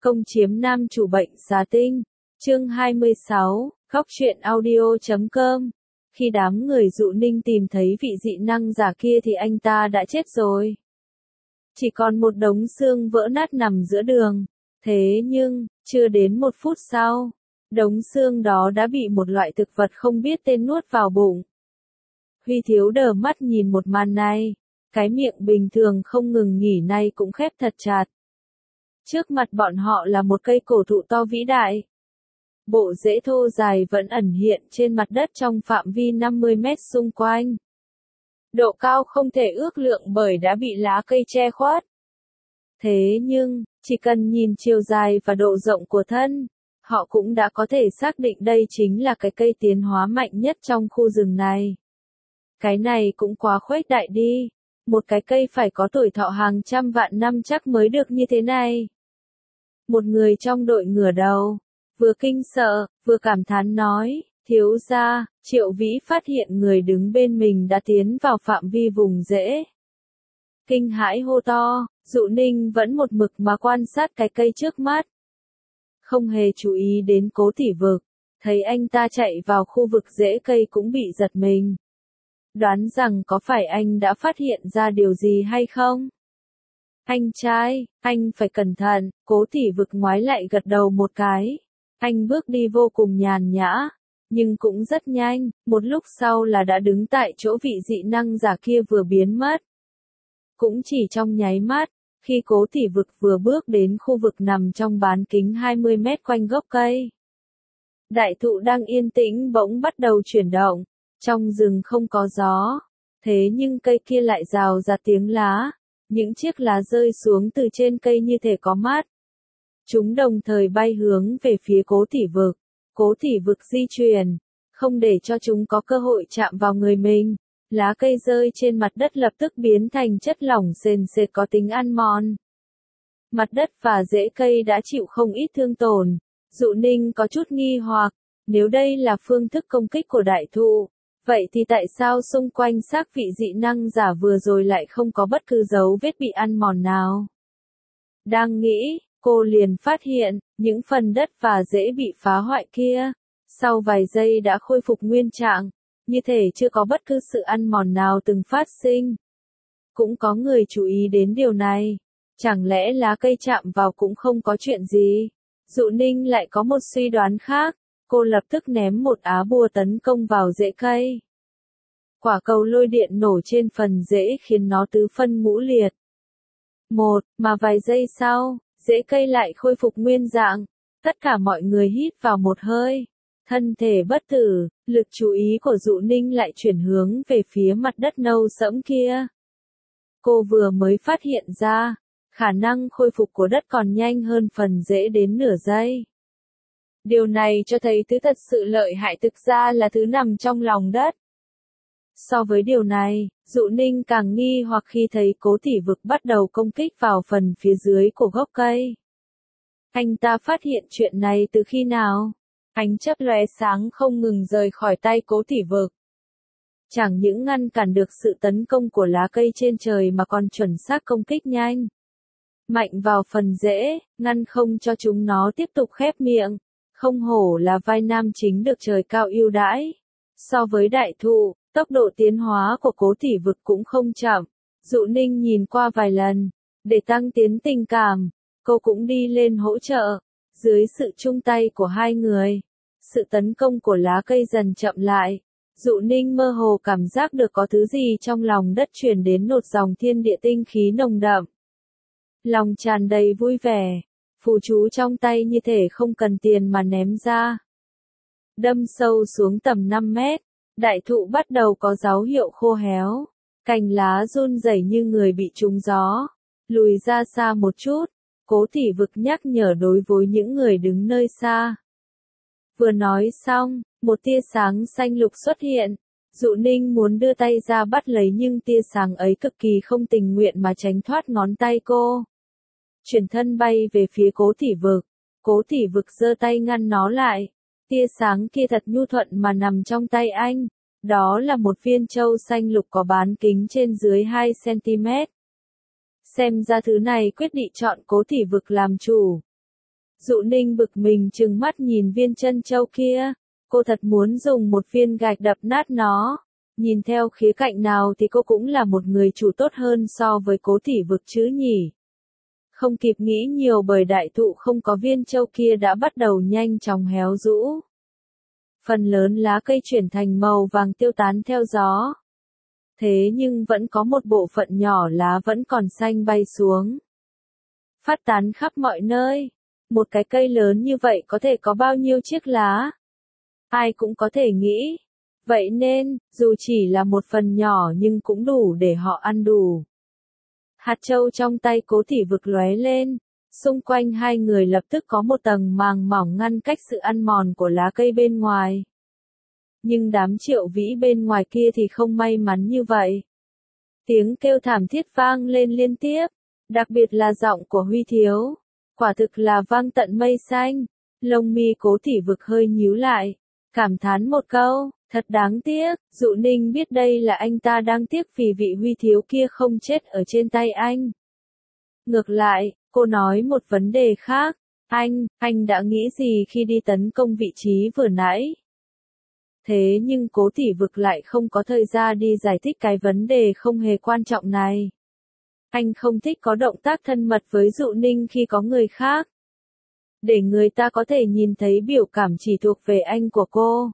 Công chiếm nam chủ bệnh xà tinh. Chương 26, khóc chuyện audio.com. Khi đám người Dụ Ninh tìm thấy vị dị năng giả kia thì anh ta đã chết rồi. Chỉ còn một đống xương vỡ nát nằm giữa đường. Thế nhưng, chưa đến 1 phút sau, đống xương đó đã bị một loại thực vật không biết tên nuốt vào bụng. Huy Thiếu đờ mắt nhìn một màn này, cái miệng bình thường không ngừng nghỉ nay cũng khép thật chặt. Trước mặt bọn họ là một cây cổ thụ to vĩ đại. Bộ rễ thô dài vẫn ẩn hiện trên mặt đất trong phạm vi 50 mét xung quanh. Độ cao không thể ước lượng bởi đã bị lá cây che khuất. Thế nhưng, chỉ cần nhìn chiều dài và độ rộng của thân, họ cũng đã có thể xác định đây chính là cái cây tiến hóa mạnh nhất trong khu rừng này. Cái này cũng quá khuếch đại đi. Một cái cây phải có tuổi thọ hàng trăm vạn năm chắc mới được như thế này. Một người trong đội ngửa đầu, vừa kinh sợ, vừa cảm thán nói, thiếu gia, Triệu Vĩ phát hiện người đứng bên mình đã tiến vào phạm vi vùng rễ. Kinh hãi hô to, Dụ Ninh vẫn một mực mà quan sát cái cây trước mắt. Không hề chú ý đến Cố Tỷ Vực, thấy anh ta chạy vào khu vực rễ cây cũng bị giật mình. Đoán rằng có phải anh đã phát hiện ra điều gì hay không? Anh trai, anh phải cẩn thận, Cố Tỷ Vực ngoái lại gật đầu một cái. Anh bước đi vô cùng nhàn nhã, nhưng cũng rất nhanh, một lúc sau là đã đứng tại chỗ vị dị năng giả kia vừa biến mất. Cũng chỉ trong nháy mắt, khi Cố Tỷ Vực vừa bước đến khu vực nằm trong bán kính 20 mét quanh gốc cây. Đại thụ đang yên tĩnh bỗng bắt đầu chuyển động, trong rừng không có gió, thế nhưng cây kia lại rào ra tiếng lá, những chiếc lá rơi xuống từ trên cây như thể có mát. Chúng đồng thời bay hướng về phía Cố Tỷ Vực. Cố Tỷ Vực di chuyển, không để cho chúng có cơ hội chạm vào người mình. Lá cây rơi trên mặt đất lập tức biến thành chất lỏng sền sệt có tính ăn mòn. Mặt đất và rễ cây đã chịu không ít thương tổn. Dụ Ninh có chút nghi hoặc, nếu đây là phương thức công kích của đại thụ, vậy thì tại sao xung quanh xác vị dị năng giả vừa rồi lại không có bất cứ dấu vết bị ăn mòn nào? Đang nghĩ, cô liền phát hiện, những phần đất và rễ bị phá hoại kia, sau vài giây đã khôi phục nguyên trạng, như thể chưa có bất cứ sự ăn mòn nào từng phát sinh. Cũng có người chú ý đến điều này, chẳng lẽ lá cây chạm vào cũng không có chuyện gì? Dụ Ninh lại có một suy đoán khác, cô lập tức ném một á bùa tấn công vào rễ cây. Quả cầu lôi điện nổ trên phần rễ khiến nó tứ phân ngũ liệt. Mà vài giây sau, rễ cây lại khôi phục nguyên dạng. Tất cả mọi người hít vào một hơi. Thân thể bất tử, lực chú ý của Dụ Ninh lại chuyển hướng về phía mặt đất nâu sẫm kia. Cô vừa mới phát hiện ra, khả năng khôi phục của đất còn nhanh hơn phần rễ đến nửa giây. Điều này cho thấy thứ thật sự lợi hại thực ra là thứ nằm trong lòng đất. So với điều này, Dụ Ninh càng nghi hoặc khi thấy Cố Tỷ Vực bắt đầu công kích vào phần phía dưới của gốc cây. Anh ta phát hiện chuyện này từ khi nào? Ánh chớp lóe sáng không ngừng rời khỏi tay Cố Tỷ Vực. Chẳng những ngăn cản được sự tấn công của lá cây trên trời mà còn chuẩn xác công kích nhanh. Mạnh vào phần rễ, ngăn không cho chúng nó tiếp tục khép miệng. Không hổ là vai nam chính được trời cao ưu đãi. So với đại thụ, tốc độ tiến hóa của Cố Tỷ Vực cũng không chậm. Dụ Ninh nhìn qua vài lần, để tăng tiến tình cảm, cô cũng đi lên hỗ trợ. Dưới sự chung tay của hai người, sự tấn công của lá cây dần chậm lại. Dụ Ninh mơ hồ cảm giác được có thứ gì trong lòng đất truyền đến một dòng thiên địa tinh khí nồng đậm. Lòng tràn đầy vui vẻ, phù chú trong tay như thể không cần tiền mà ném ra. Đâm sâu xuống tầm 5 mét, đại thụ bắt đầu có dấu hiệu khô héo. Cành lá run rẩy như người bị trúng gió. Lùi ra xa một chút, Cố Tỷ Vực nhắc nhở đối với những người đứng nơi xa. Vừa nói xong, một tia sáng xanh lục xuất hiện. Dụ Ninh muốn đưa tay ra bắt lấy nhưng tia sáng ấy cực kỳ không tình nguyện mà tránh thoát ngón tay cô. Chuyển thân bay về phía Cố Tỷ Vực. Cố Tỷ Vực giơ tay ngăn nó lại. Tia sáng kia thật nhu thuận mà nằm trong tay anh. Đó là một viên châu xanh lục có bán kính trên dưới 2 cm. Xem ra thứ này quyết định chọn Cố Tỷ Vực làm chủ. Dụ Ninh bực mình trừng mắt nhìn viên chân châu kia, cô thật muốn dùng một viên gạch đập nát nó. Nhìn theo khía cạnh nào thì cô cũng là một người chủ tốt hơn so với Cố Thị Vực chứ nhỉ. Không kịp nghĩ nhiều bởi đại thụ không có viên châu kia đã bắt đầu nhanh chóng héo rũ. Phần lớn lá cây chuyển thành màu vàng tiêu tán theo gió. Thế nhưng vẫn có một bộ phận nhỏ lá vẫn còn xanh bay xuống. Phát tán khắp mọi nơi. Một cái cây lớn như vậy có thể có bao nhiêu chiếc lá? Ai cũng có thể nghĩ. Vậy nên, dù chỉ là một phần nhỏ nhưng cũng đủ để họ ăn đủ. Hạt châu trong tay Cố Thị Vực lóe lên, xung quanh hai người lập tức có một tầng màng mỏng ngăn cách sự ăn mòn của lá cây bên ngoài. Nhưng đám Triệu Vĩ bên ngoài kia thì không may mắn như vậy. Tiếng kêu thảm thiết vang lên liên tiếp, đặc biệt là giọng của Huy Thiếu. Quả thực là vang tận mây xanh, lông mi Cố Thị Vực hơi nhíu lại, cảm thán một câu, thật đáng tiếc, Dụ Ninh biết đây là anh ta đang tiếc vì vị Huy Thiếu kia không chết ở trên tay anh. Ngược lại, cô nói một vấn đề khác, anh đã nghĩ gì khi đi tấn công vị trí vừa nãy? Thế nhưng Cố Thị Vực lại không có thời gian đi giải thích cái vấn đề không hề quan trọng này. Anh không thích có động tác thân mật với Dụ Ninh khi có người khác. Để người ta có thể nhìn thấy biểu cảm chỉ thuộc về anh của cô.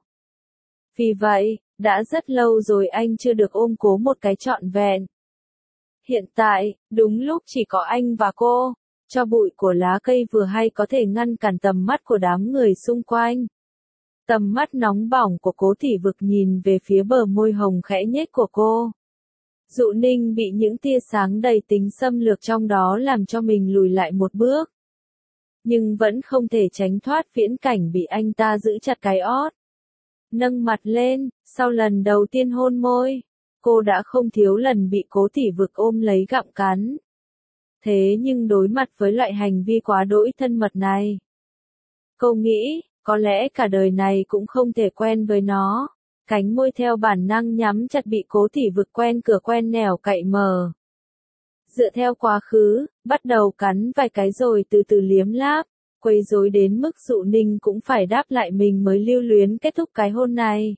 Vì vậy, đã rất lâu rồi anh chưa được ôm cố một cái trọn vẹn. Hiện tại, đúng lúc chỉ có anh và cô, cho bụi của lá cây vừa hay có thể ngăn cản tầm mắt của đám người xung quanh. Tầm mắt nóng bỏng của Cố Thị Vực nhìn về phía bờ môi hồng khẽ nhếch của cô. Dụ Ninh bị những tia sáng đầy tính xâm lược trong đó làm cho mình lùi lại một bước. Nhưng vẫn không thể tránh thoát viễn cảnh bị anh ta giữ chặt cái ót. Nâng mặt lên, sau lần đầu tiên hôn môi, cô đã không thiếu lần bị Cố Thị Vực ôm lấy gặm cắn. Thế nhưng đối mặt với loại hành vi quá đỗi thân mật này, cô nghĩ, có lẽ cả đời này cũng không thể quen với nó. Cánh môi theo bản năng nhắm chặt bị Cố Thị Vực quen cửa quen nẻo cậy mở. Dựa theo quá khứ, bắt đầu cắn vài cái rồi từ từ liếm láp, quấy rối đến mức Dụ Ninh cũng phải đáp lại mình mới lưu luyến kết thúc cái hôn này.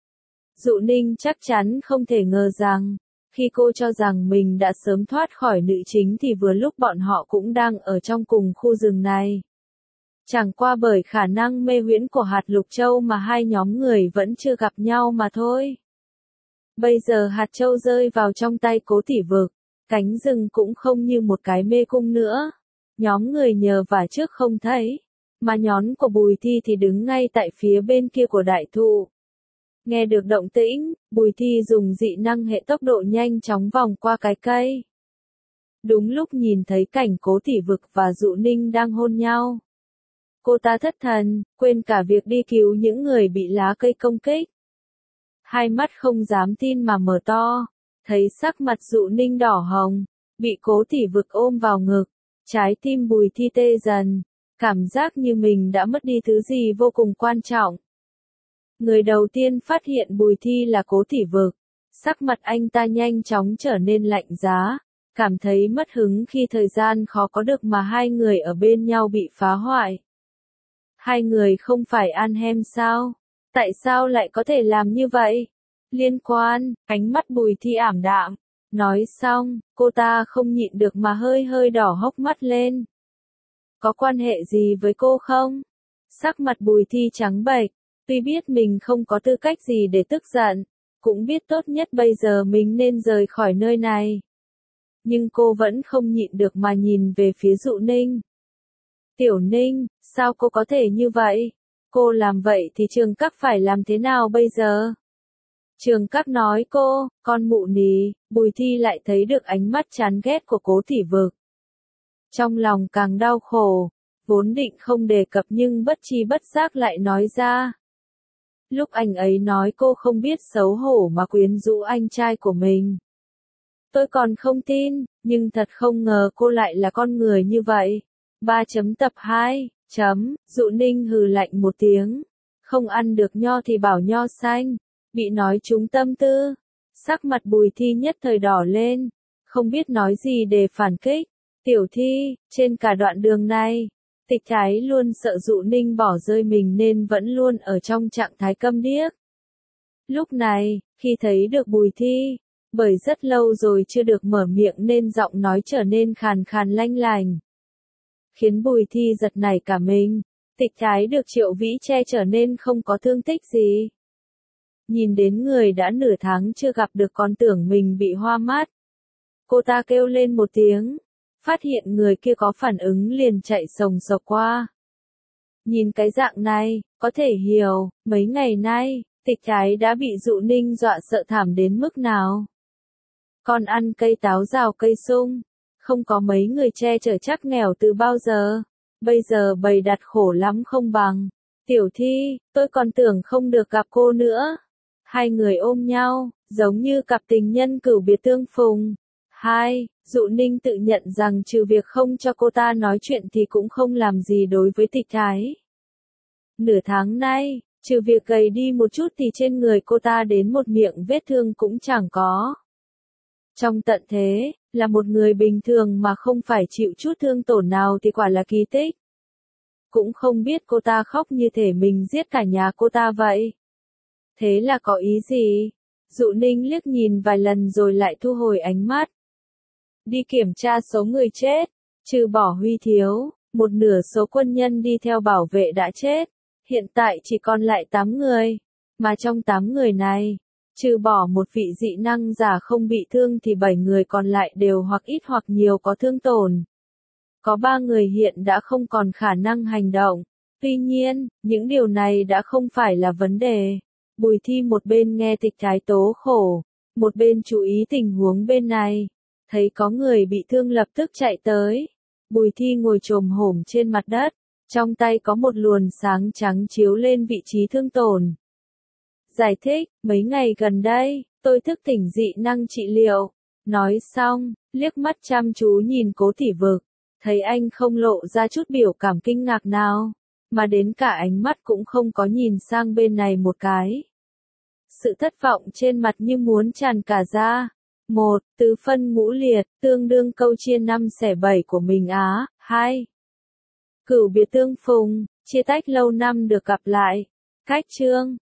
Dụ Ninh chắc chắn không thể ngờ rằng, khi cô cho rằng mình đã sớm thoát khỏi nữ chính thì vừa lúc bọn họ cũng đang ở trong cùng khu rừng này. Chẳng qua bởi khả năng mê huyễn của hạt lục châu mà hai nhóm người vẫn chưa gặp nhau mà thôi. Bây giờ hạt châu rơi vào trong tay Cố Thị Vực, cánh rừng cũng không như một cái mê cung nữa. Nhóm người nhờ vả trước không thấy, mà nhóm của Bùi Thi thì đứng ngay tại phía bên kia của đại thụ. Nghe được động tĩnh, Bùi Thi dùng dị năng hệ tốc độ nhanh chóng vòng qua cái cây. Đúng lúc nhìn thấy cảnh Cố Thị Vực và Dụ Ninh đang hôn nhau. Cô ta thất thần, quên cả việc đi cứu những người bị lá cây công kích. Hai mắt không dám tin mà mở to, thấy sắc mặt Dụ Ninh đỏ hồng, bị Cố Thị Vực ôm vào ngực, trái tim Bùi Thi tê dần, cảm giác như mình đã mất đi thứ gì vô cùng quan trọng. Người đầu tiên phát hiện Bùi Thi là Cố Thị Vực, sắc mặt anh ta nhanh chóng trở nên lạnh giá, cảm thấy mất hứng khi thời gian khó có được mà hai người ở bên nhau bị phá hoại. Hai người không phải ăn hem sao? Tại sao lại có thể làm như vậy? Liên quan, ánh mắt Bùi Thi ảm đạm. Nói xong, cô ta không nhịn được mà hơi hơi đỏ hốc mắt lên. Có quan hệ gì với cô không? Sắc mặt Bùi Thi trắng bệch, tuy biết mình không có tư cách gì để tức giận, cũng biết tốt nhất bây giờ mình nên rời khỏi nơi này. Nhưng cô vẫn không nhịn được mà nhìn về phía Dụ Ninh. Tiểu Ninh, sao cô có thể như vậy? Cô làm vậy thì Trường Các phải làm thế nào bây giờ? Trường Các nói cô, con mụ nì, Bùi Thi lại thấy được ánh mắt chán ghét của Cố Thị Vực. Trong lòng càng đau khổ, vốn định không đề cập nhưng bất chi bất giác lại nói ra. Lúc anh ấy nói cô không biết xấu hổ mà quyến rũ anh trai của mình. Tôi còn không tin, nhưng thật không ngờ cô lại là con người như vậy. 3.2. Dụ Ninh hừ lạnh một tiếng. Không ăn được nho thì bảo nho xanh. Bị nói trúng tâm tư. Sắc mặt Bùi Thi nhất thời đỏ lên. Không biết nói gì để phản kích. Tiểu Thi, trên cả đoạn đường này, Tịch Thái luôn sợ Dụ Ninh bỏ rơi mình nên vẫn luôn ở trong trạng thái câm điếc. Lúc này, khi thấy được Bùi Thi, bởi rất lâu rồi chưa được mở miệng nên giọng nói trở nên khàn khàn lanh lành. Khiến Bùi Thi giật nảy cả mình, Tịch Thái được Triệu Vĩ che trở nên không có thương tích gì. Nhìn đến người đã nửa tháng chưa gặp được còn tưởng mình bị hoa mắt. Cô ta kêu lên một tiếng, phát hiện người kia có phản ứng liền chạy sồng sộc qua. Nhìn cái dạng này, có thể hiểu, mấy ngày nay, Tịch Thái đã bị Dụ Ninh dọa sợ thảm đến mức nào. Còn ăn cây táo rào cây sung, không có mấy người che chở chắc nghèo từ bao giờ, bây giờ bày đặt khổ lắm không bằng. Tiểu Thi, tôi còn tưởng không được gặp cô nữa. Hai người ôm nhau, giống như cặp tình nhân cửu biệt tương phùng. Dụ Ninh tự nhận rằng trừ việc không cho cô ta nói chuyện thì cũng không làm gì đối với Tịch Thái. Nửa tháng nay, trừ việc gầy đi một chút thì trên người cô ta đến một miệng vết thương cũng chẳng có. Trong tận thế, là một người bình thường mà không phải chịu chút thương tổn nào thì quả là kỳ tích. Cũng không biết cô ta khóc như thể mình giết cả nhà cô ta vậy. Thế là có ý gì? Dụ Ninh liếc nhìn vài lần rồi lại thu hồi ánh mắt. Đi kiểm tra số người chết, trừ bỏ Huy Thiếu, một nửa số quân nhân đi theo bảo vệ đã chết. Hiện tại chỉ còn lại 8 người, mà trong 8 người này, trừ bỏ một vị dị năng giả không bị thương thì 7 người còn lại đều hoặc ít hoặc nhiều có thương tổn. Có 3 người hiện đã không còn khả năng hành động. Tuy nhiên, những điều này đã không phải là vấn đề. Bùi Thi một bên nghe Tịch Thái tố khổ, một bên chú ý tình huống bên này. Thấy có người bị thương lập tức chạy tới. Bùi Thi ngồi chồm hổm trên mặt đất, trong tay có một luồn sáng trắng chiếu lên vị trí thương tổn. Giải thích, mấy ngày gần đây, tôi thức tỉnh dị năng trị liệu. Nói xong, liếc mắt chăm chú nhìn Cố Thị Vực, thấy anh không lộ ra chút biểu cảm kinh ngạc nào, mà đến cả ánh mắt cũng không có nhìn sang bên này một cái. Sự thất vọng trên mặt như muốn tràn cả ra. Tứ phân ngũ liệt, tương đương câu chia 5/7 của mình á. 2. Cửu biệt tương phùng, chia tách lâu năm được gặp lại. Cách chương